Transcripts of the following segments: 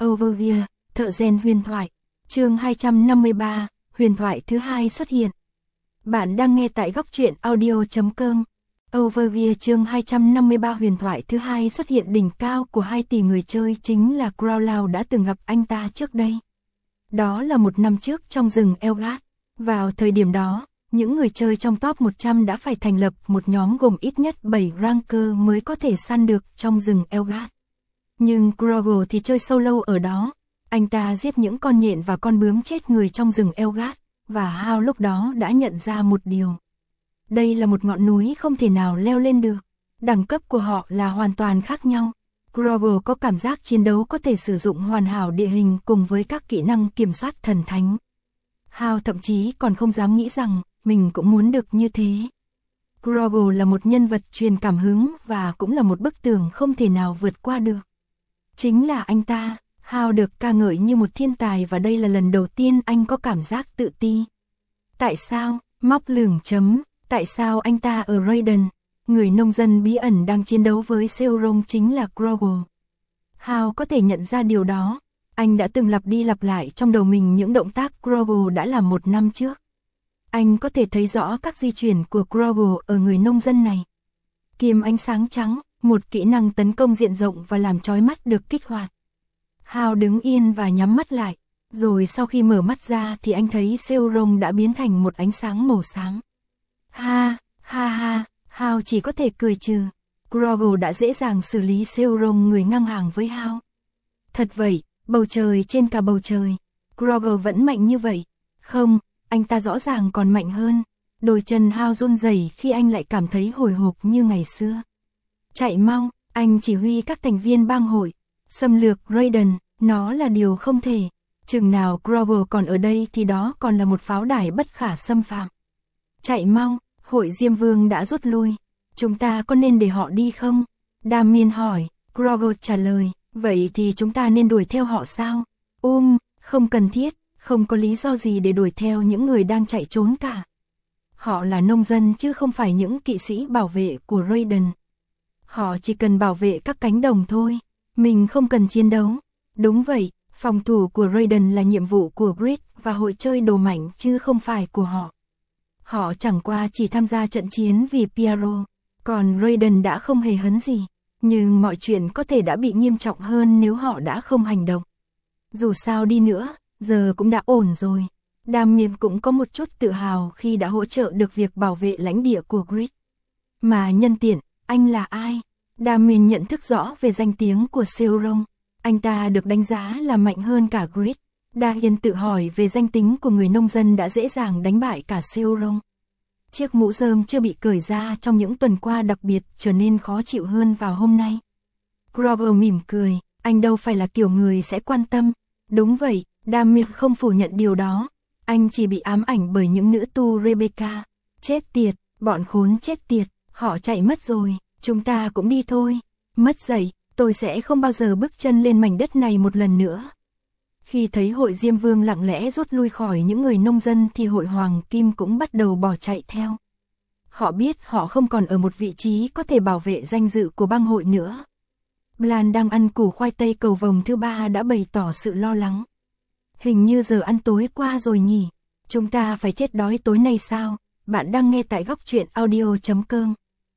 Overview, thợ rèn huyền thoại. Chương 253, huyền thoại thứ hai xuất hiện. Bạn đang nghe tại góc truyện audio.com. Overview chương 253 huyền thoại thứ hai xuất hiện. Đỉnh cao của 2 tỷ người chơi chính là Crowlau đã từng gặp anh ta trước đây. Đó là một năm trước trong rừng Elgard. Vào thời điểm đó, những người chơi trong top 100 đã phải thành lập một nhóm gồm ít nhất 7 ranker mới có thể săn được trong rừng Elgard. Nhưng Crowlau thì chơi solo ở đó. Anh ta giết những con nhện và con bướm chết người trong rừng Elgard, và Hao lúc đó đã nhận ra một điều. Đây là một ngọn núi không thể nào leo lên được. Đẳng cấp của họ là hoàn toàn khác nhau. Crowlau có cảm giác chiến đấu có thể sử dụng hoàn hảo địa hình cùng với các kỹ năng kiểm soát thần thánh. Hao thậm chí còn không dám nghĩ rằng mình cũng muốn được như thế. Crowlau là một nhân vật truyền cảm hứng và cũng là một bức tường không thể nào vượt qua được. Chính là anh ta. Hao được ca ngợi như một thiên tài và đây là lần đầu tiên anh có cảm giác tự ti. Tại sao? Móc lửng chấm. Tại sao anh ta ở Raiden? Người nông dân bí ẩn đang chiến đấu với Seoron chính là Crowlau. Hao có thể nhận ra điều đó. Anh đã từng lặp đi lặp lại trong đầu mình những động tác Crowlau đã làm một năm trước. Anh có thể thấy rõ các di chuyển của Crowlau ở người nông dân này. Kiếm ánh sáng trắng, một kỹ năng tấn công diện rộng và làm chói mắt được kích hoạt. Hao đứng yên và nhắm mắt lại, rồi sau khi mở mắt ra thì anh thấy Seoron đã biến thành một ánh sáng màu xám. Ha, ha ha, Hao chỉ có thể cười trừ. Crowlau đã dễ dàng xử lý Seoron người ngang hàng với Hao. Thật vậy, bầu trời trên cả bầu trời, Crowlau vẫn mạnh như vậy. Không, anh ta rõ ràng còn mạnh hơn. Đôi chân Hao run rẩy khi anh lại cảm thấy hồi hộp như ngày xưa. Chạy mau, anh chỉ huy các thành viên bang hội. Xâm lược Raiden, nó là điều không thể. Chừng nào Crowlau còn ở đây thì đó còn là một pháo đài bất khả xâm phạm. Chạy mau, hội Diêm Vương đã rút lui. Chúng ta có nên để họ đi không? Damien hỏi. Crowlau trả lời. Vậy thì chúng ta nên đuổi theo họ sao? Không cần thiết, không có lý do gì để đuổi theo những người đang chạy trốn cả. Họ là nông dân chứ không phải những kỵ sĩ bảo vệ của Raiden. Họ chỉ cần bảo vệ các cánh đồng thôi. Mình không cần chiến đấu. Đúng vậy, phòng thủ của Raiden là nhiệm vụ của Grid và hội chơi đồ mạnh chứ không phải của họ. Họ chẳng qua chỉ tham gia trận chiến vì Piero, còn Raiden đã không hề hấn gì. Nhưng mọi chuyện có thể đã bị nghiêm trọng hơn nếu họ đã không hành động. Dù sao đi nữa, giờ cũng đã ổn rồi. Damien cũng có một chút tự hào khi đã hỗ trợ được việc bảo vệ lãnh địa của Grid. Mà nhân tiện, anh là ai? Damien nhận thức rõ về danh tiếng của Seoron. Anh ta được đánh giá là mạnh hơn cả Grid. Damien tự hỏi về danh tính của người nông dân đã dễ dàng đánh bại cả Seoron. Chiếc mũ rơm chưa bị cởi ra trong những tuần qua đặc biệt trở nên khó chịu hơn vào hôm nay. Crowlau mỉm cười, anh đâu phải là kiểu người sẽ quan tâm. Đúng vậy, Damien không phủ nhận điều đó. Anh chỉ bị ám ảnh bởi những nữ tu Rebecca. Chết tiệt, bọn khốn chết tiệt, họ chạy mất rồi. Chúng ta cũng đi thôi. Mất dậy, tôi sẽ không bao giờ bước chân lên mảnh đất này một lần nữa. Khi thấy hội Diêm Vương lặng lẽ rút lui khỏi những người nông dân thì hội Hoàng Kim cũng bắt đầu bỏ chạy theo. Họ biết họ không còn ở một vị trí có thể bảo vệ danh dự của bang hội nữa. Blan đang ăn củ khoai tây cầu vồng thứ 3 đã bày tỏ sự lo lắng. Hình như giờ ăn tối qua rồi nhỉ? Chúng ta phải chết đói tối nay sao? Bạn đang nghe tại góc truyện audio.com.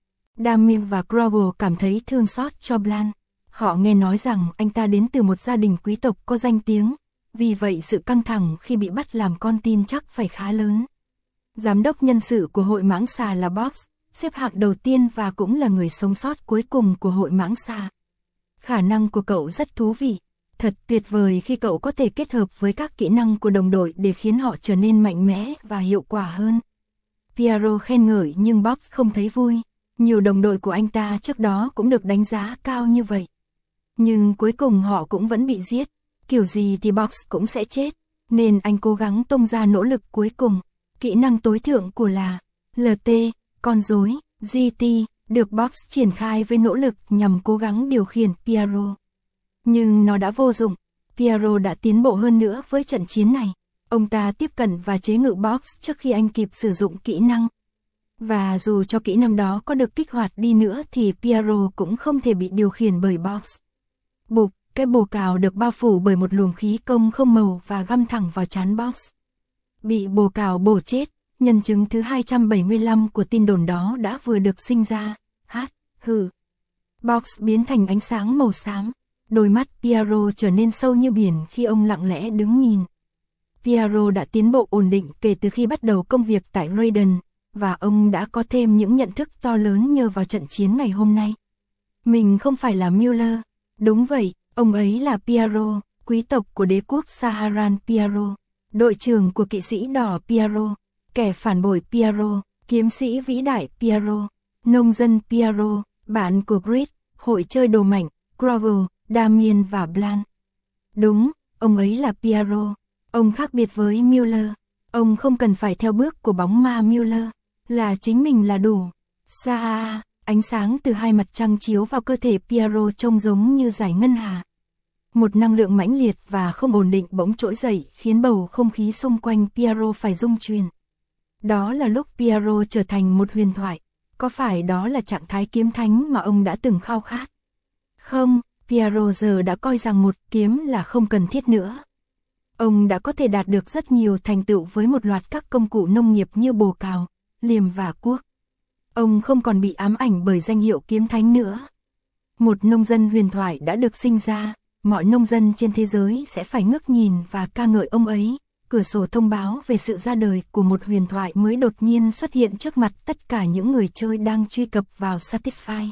Damien và Crowlau cảm thấy thương xót cho Blan. Họ nghe nói rằng anh ta đến từ một gia đình quý tộc có danh tiếng, vì vậy sự căng thẳng khi bị bắt làm con tin chắc phải khá lớn. Giám đốc nhân sự của hội mãng xà là Box, xếp hạng đầu tiên và cũng là người sống sót cuối cùng của hội mãng xà. Khả năng của cậu rất thú vị, thật tuyệt vời khi cậu có thể kết hợp với các kỹ năng của đồng đội để khiến họ trở nên mạnh mẽ và hiệu quả hơn. Piero khen ngợi nhưng Box không thấy vui. Nhiều đồng đội của anh ta trước đó cũng được đánh giá cao như vậy. Nhưng cuối cùng họ cũng vẫn bị giết. Kiểu gì thì Box cũng sẽ chết. Nên anh cố gắng tung ra nỗ lực cuối cùng. Kỹ năng tối thượng của là LT, con rối, GT, được Box triển khai với nỗ lực nhằm cố gắng điều khiển Piero. Nhưng nó đã vô dụng. Piero đã tiến bộ hơn nữa với trận chiến này. Ông ta tiếp cận và chế ngự Box trước khi anh kịp sử dụng kỹ năng. Và dù cho kỹ năng đó có được kích hoạt đi nữa thì Piero cũng không thể bị điều khiển bởi Box. Bụp, Cái bồ cào được bao phủ bởi một luồng khí công không màu và găm thẳng vào trán Box. Bị bồ cào bổ chết, nhân chứng thứ 275 của tin đồn đó đã vừa được sinh ra. Box biến thành ánh sáng màu xám. Đôi mắt Piero trở nên sâu như biển khi ông lặng lẽ đứng nhìn. Piero đã tiến bộ ổn định kể từ khi bắt đầu công việc tại Raiden, và ông đã có thêm những nhận thức to lớn nhờ vào trận chiến ngày hôm nay. Mình không phải là Müller. Đúng vậy, ông ấy là Piero, quý tộc của đế quốc Saharan Piero, đội trưởng của kỵ sĩ đỏ Piero, kẻ phản bội Piero, kiếm sĩ vĩ đại Piero, nông dân Piero, bạn của Grid, hội chơi đồ mảnh, Grovel, Damien và Blanc. Đúng, ông ấy là Piero. Ông khác biệt với Müller. Ông không cần phải theo bước của bóng ma Müller. Là chính mình là đủ. Ánh sáng từ hai mặt trăng chiếu vào cơ thể Piero trông giống như giải ngân hà. Một năng lượng mãnh liệt và không ổn định bỗng trỗi dậy khiến bầu không khí xung quanh Piero phải rung chuyển. Đó là lúc Piero trở thành một huyền thoại. Có phải đó là trạng thái kiếm thánh mà ông đã từng khao khát? Không, Piero giờ đã coi rằng một kiếm là không cần thiết nữa. Ông đã có thể đạt được rất nhiều thành tựu với một loạt các công cụ nông nghiệp như bồ cào, liềm và cuốc. Ông không còn bị ám ảnh bởi danh hiệu kiếm thánh nữa. Một nông dân huyền thoại đã được sinh ra, mọi nông dân trên thế giới sẽ phải ngước nhìn và ca ngợi ông ấy. Cửa sổ thông báo về sự ra đời của một huyền thoại mới đột nhiên xuất hiện trước mặt tất cả những người chơi đang truy cập vào Satisfy.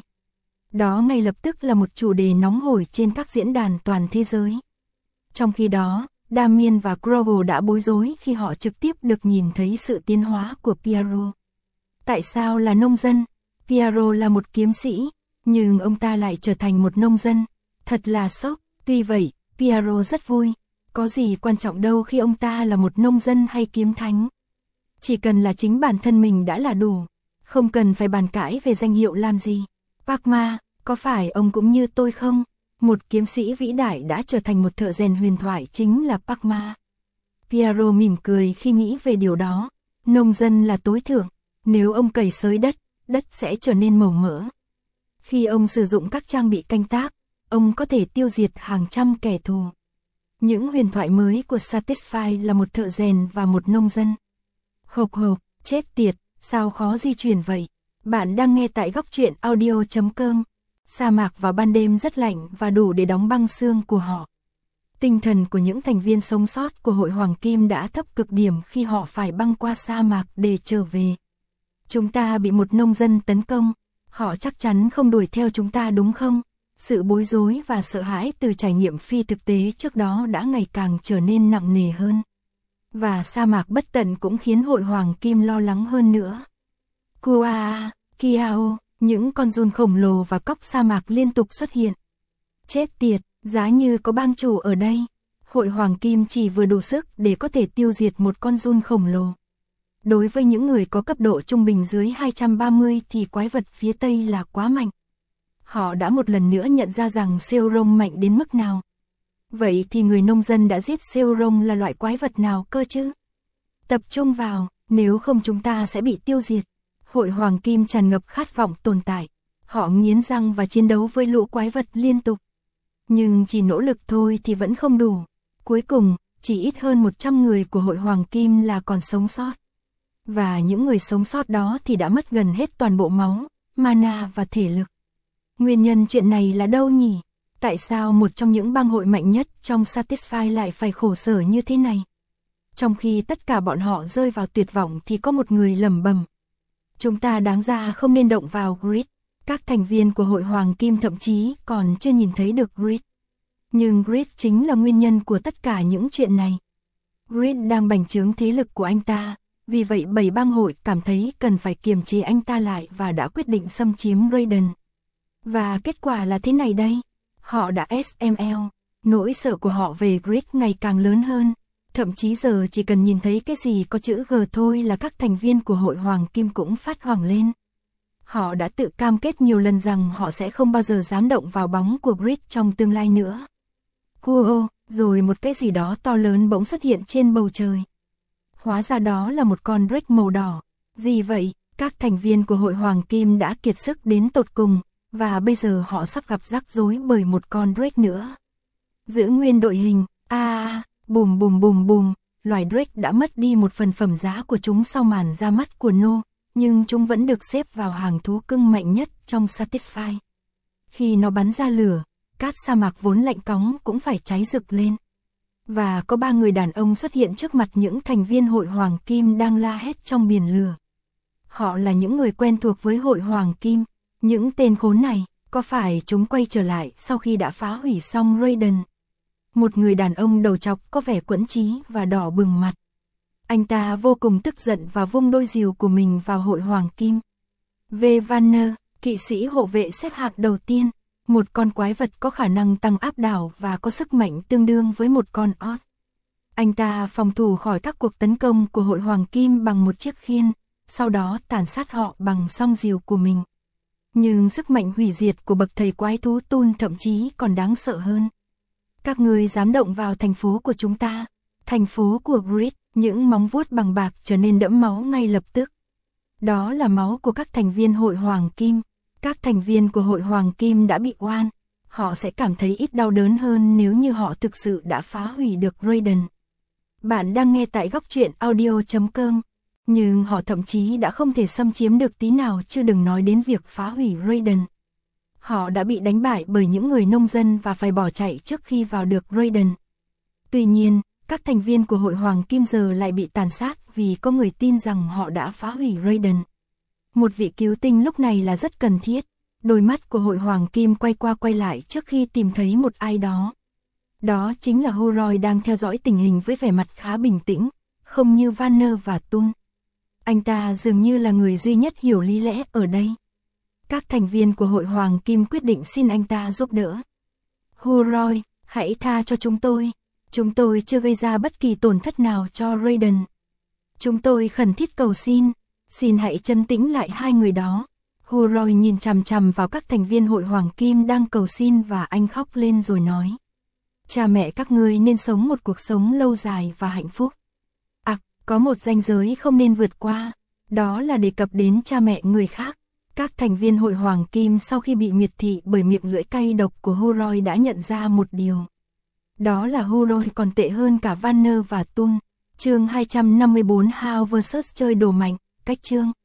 Đó ngay lập tức là một chủ đề nóng hổi trên các diễn đàn toàn thế giới. Trong khi đó, Damien và Grovel đã bối rối khi họ trực tiếp được nhìn thấy sự tiến hóa của Piero. Tại sao là nông dân? Piero là một kiếm sĩ, nhưng ông ta lại trở thành một nông dân. Thật là sốc. Tuy vậy, Piero rất vui. Có gì quan trọng đâu khi ông ta là một nông dân hay kiếm thánh. Chỉ cần là chính bản thân mình đã là đủ. Không cần phải bàn cãi về danh hiệu làm gì. Pacma, có phải ông cũng như tôi không? Một kiếm sĩ vĩ đại đã trở thành một thợ rèn huyền thoại chính là Pacma. Piero mỉm cười khi nghĩ về điều đó. Nông dân là tối thượng. Nếu ông cày xới đất, đất sẽ trở nên màu mỡ. Khi ông sử dụng các trang bị canh tác, ông có thể tiêu diệt hàng trăm kẻ thù. Những huyền thoại mới của Satisfy là một thợ rèn và một nông dân. Hộp, chết tiệt, sao khó di chuyển vậy? Bạn đang nghe tại góc truyện audio.com. Sa mạc vào ban đêm rất lạnh và đủ để đóng băng xương của họ. Tinh thần của những thành viên sống sót của Hội Hoàng Kim đã thấp cực điểm khi họ phải băng qua sa mạc để trở về. Chúng ta bị một nông dân tấn công. Họ chắc chắn không đuổi theo chúng ta đúng không? Sự bối rối và sợ hãi từ trải nghiệm phi thực tế trước đó đã ngày càng trở nên nặng nề hơn. Và sa mạc bất tận cũng khiến Hội Hoàng Kim lo lắng hơn nữa. Kuaa, Kiao, những con giun khổng lồ và cóc sa mạc liên tục xuất hiện. Chết tiệt, giá như có bang chủ ở đây. Hội Hoàng Kim chỉ vừa đủ sức để có thể tiêu diệt một con giun khổng lồ. Đối với những người có cấp độ trung bình dưới 230 thì quái vật phía Tây là quá mạnh. Họ đã một lần nữa nhận ra rằng Seoron mạnh đến mức nào. Vậy thì người nông dân đã giết Seoron là loại quái vật nào cơ chứ? Tập trung vào, nếu không chúng ta sẽ bị tiêu diệt. Hội Hoàng Kim tràn ngập khát vọng tồn tại. Họ nghiến răng và chiến đấu với lũ quái vật liên tục. Nhưng chỉ nỗ lực thôi thì vẫn không đủ. Cuối cùng, chỉ ít hơn 100 người của Hội Hoàng Kim là còn sống sót. Và những người sống sót đó thì đã mất gần hết toàn bộ máu, mana và thể lực. Nguyên nhân chuyện này là đâu nhỉ? Tại sao một trong những bang hội mạnh nhất trong Satisfy lại phải khổ sở như thế này? Trong khi tất cả bọn họ rơi vào tuyệt vọng thì có một người lẩm bẩm. Chúng ta đáng ra không nên động vào Grid. Các thành viên của Hội Hoàng Kim thậm chí còn chưa nhìn thấy được Grid. Nhưng Grid chính là nguyên nhân của tất cả những chuyện này. Grid đang bành trướng thế lực của anh ta. Vì vậy 7 bang hội cảm thấy cần phải kiềm chế anh ta lại và đã quyết định xâm chiếm Raiden. Và kết quả là thế này đây. Họ đã SML. Nỗi sợ của họ về Grid ngày càng lớn hơn. Thậm chí giờ chỉ cần nhìn thấy cái gì có chữ G thôi là các thành viên của Hội Hoàng Kim cũng phát hoảng lên. Họ đã tự cam kết nhiều lần rằng họ sẽ không bao giờ dám động vào bóng của Grid trong tương lai nữa. Kuo, rồi một cái gì đó to lớn bỗng xuất hiện trên bầu trời. Hóa ra đó là một con Drake màu đỏ. Gì vậy? Các thành viên của Hội Hoàng Kim đã kiệt sức đến tột cùng, và bây giờ họ sắp gặp rắc rối bởi một con Drake nữa. Giữ nguyên đội hình, bùm bùm bùm bùm, loài Drake đã mất đi một phần phẩm giá của chúng sau màn ra mắt của No, nhưng chúng vẫn được xếp vào hàng thú cưng mạnh nhất trong Satisfy. Khi nó bắn ra lửa, cát sa mạc vốn lạnh cóng cũng phải cháy rực lên. Và có 3 người đàn ông xuất hiện trước mặt những thành viên hội Hoàng Kim đang la hét trong biển lửa. Họ là những người quen thuộc với hội Hoàng Kim, những tên khốn này, có phải chúng quay trở lại sau khi đã phá hủy xong Raiden? Một người đàn ông đầu trọc có vẻ quẫn trí và đỏ bừng mặt. Anh ta vô cùng tức giận và vung đôi rìu của mình vào hội Hoàng Kim. V. Vanner, kỵ sĩ hộ vệ xếp hạng đầu tiên, một con quái vật có khả năng tăng áp đảo và có sức mạnh tương đương với một con ot. Anh ta phòng thủ khỏi các cuộc tấn công của hội Hoàng Kim bằng một chiếc khiên, sau đó tàn sát họ bằng song rìu của mình. Nhưng sức mạnh hủy diệt của bậc thầy quái thú Tun thậm chí còn đáng sợ hơn. Các ngươi dám động vào thành phố của chúng ta, thành phố của Grid, những móng vuốt bằng bạc trở nên đẫm máu ngay lập tức. Đó là máu của các thành viên hội Hoàng Kim. Các thành viên của hội Hoàng Kim đã bị oan, họ sẽ cảm thấy ít đau đớn hơn nếu như họ thực sự đã phá hủy được Raiden. Bạn đang nghe tại góc truyện audio.com, nhưng họ thậm chí đã không thể xâm chiếm được tí nào chứ đừng nói đến việc phá hủy Raiden. Họ đã bị đánh bại bởi những người nông dân và phải bỏ chạy trước khi vào được Raiden. Tuy nhiên, các thành viên của hội Hoàng Kim giờ lại bị tàn sát vì có người tin rằng họ đã phá hủy Raiden. Một vị cứu tinh lúc này là rất cần thiết. Đôi mắt của hội Hoàng Kim quay qua quay lại trước khi tìm thấy một ai đó. Đó chính là Huroi đang theo dõi tình hình với vẻ mặt khá bình tĩnh, không như Vanner và Tun. Anh ta dường như là người duy nhất hiểu lý lẽ ở đây. Các thành viên của hội Hoàng Kim quyết định xin anh ta giúp đỡ. Huroi, hãy tha cho chúng tôi. Chúng tôi chưa gây ra bất kỳ tổn thất nào cho Raiden. Chúng tôi khẩn thiết cầu xin. Xin hãy trấn tĩnh lại hai người đó. Huroi nhìn chằm chằm vào các thành viên hội Hoàng Kim đang cầu xin và anh khóc lên rồi nói. Cha mẹ các ngươi nên sống một cuộc sống lâu dài và hạnh phúc. Có một ranh giới không nên vượt qua, đó là đề cập đến cha mẹ người khác. Các thành viên hội Hoàng Kim sau khi bị miệt thị bởi miệng lưỡi cay độc của Huroi đã nhận ra một điều. Đó là Huroi còn tệ hơn cả Vanner và Tun. Chương 254 How vs chơi đồ mạnh, cách chương.